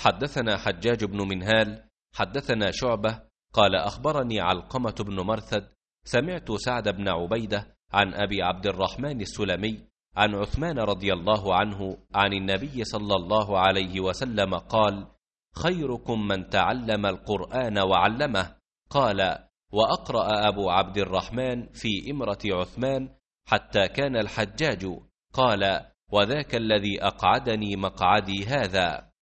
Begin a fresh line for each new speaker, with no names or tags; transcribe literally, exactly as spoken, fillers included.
حدثنا حجاج بن منهال حدثنا شعبة قال أخبرني علقمة بن مرثد سمعت سعد بن عبيدة عن أبي عبد الرحمن السلمي عن عثمان رضي الله عنه عن النبي صلى الله عليه وسلم قال: خيركم من تعلم القرآن وعلمه. قال: وأقرأ أبو عبد الرحمن في إمرة عثمان حتى كان الحجاج. قال: وذاك الذي أقعدني مقعدي هذا.